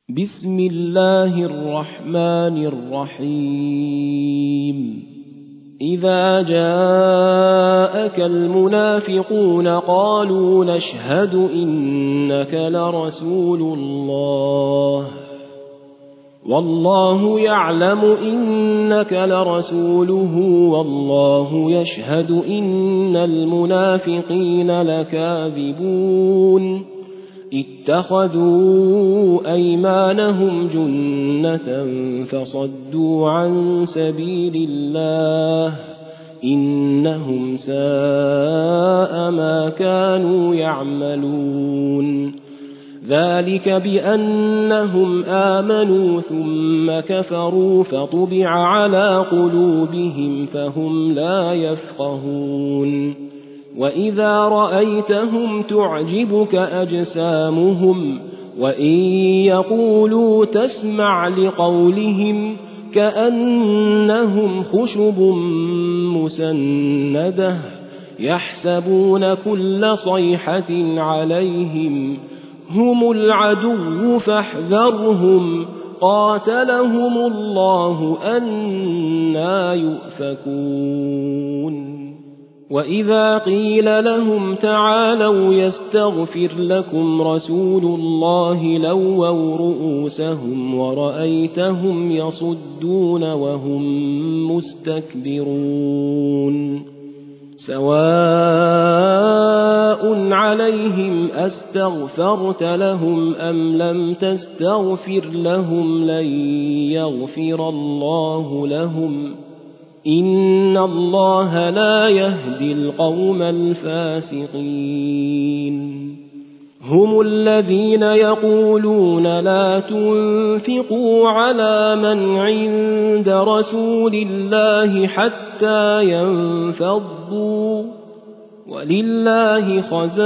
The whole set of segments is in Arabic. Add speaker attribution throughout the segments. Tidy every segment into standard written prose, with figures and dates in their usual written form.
Speaker 1: بسم الله الرحمن الرحيم إذا جاءك المنافقون قالوا نشهد إنك لرسول الله والله يعلم إنك لرسوله والله يشهد إن المنافقين لكاذبون اتخذوا أيمانهم جنة فصدوا عن سبيل الله إنهم ساء ما كانوا يعملون ذلك بأنهم آمنوا ثم كفروا فطبع على قلوبهم فهم لا يفقهون وإذا رأيتهم تعجبك أجسامهم وإن يقولوا تسمع لقولهم كأنهم خشب مسندة يحسبون كل صيحة عليهم هم العدو فاحذرهم قاتلهم الله أنى يؤفكون وإذا قيل لهم تعالوا يستغفر لكم رسول الله لووا رؤوسهم ورأيتهم يصدون وهم مستكبرون سواء عليهم أستغفرت لهم أم لم تستغفر لهم لن يغفر الله لهم إن الله لا يهدي القوم الفاسقين هم الذين يقولون لا تنفقوا على من عند رسول الله حتى ينفضوا ولله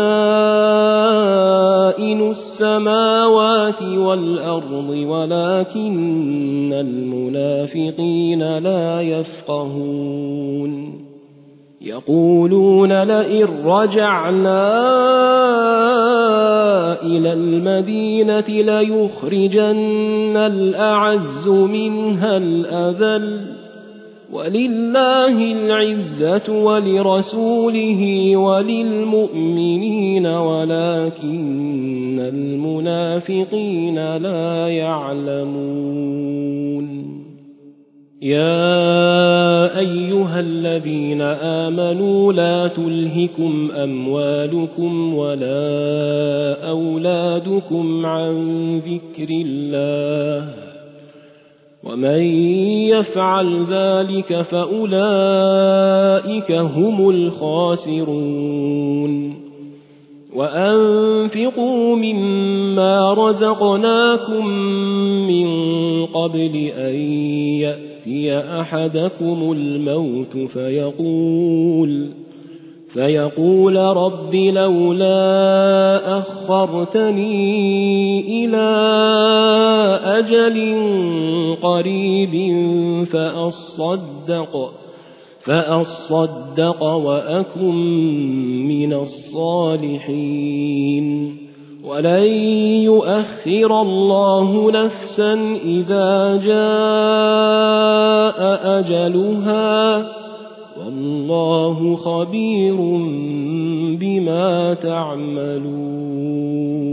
Speaker 1: خزائن السماوات والأرض ولكن المنافقين لا يفقهون يقولون لئن رجعنا إلى المدينة ليخرجن الأعز منها الأذل ولله العزة ولرسوله وللمؤمنين ولكن المنافقين لا يعلمون يا أيها الذين آمنوا لا تلهكم أموالكم ولا أولادكم عن ذكر الله ومن يفعل ذلك فأولئك هم الخاسرون وأنفقوا مما رزقناكم من قبل أن يأتي أحدكم الموت فيقول رب لولا أخرتني إلى أجل قريب فأصدق وأكن من الصالحين ولن يؤخر الله نفسا إذا جاء أجلها والله خبير بما تعملون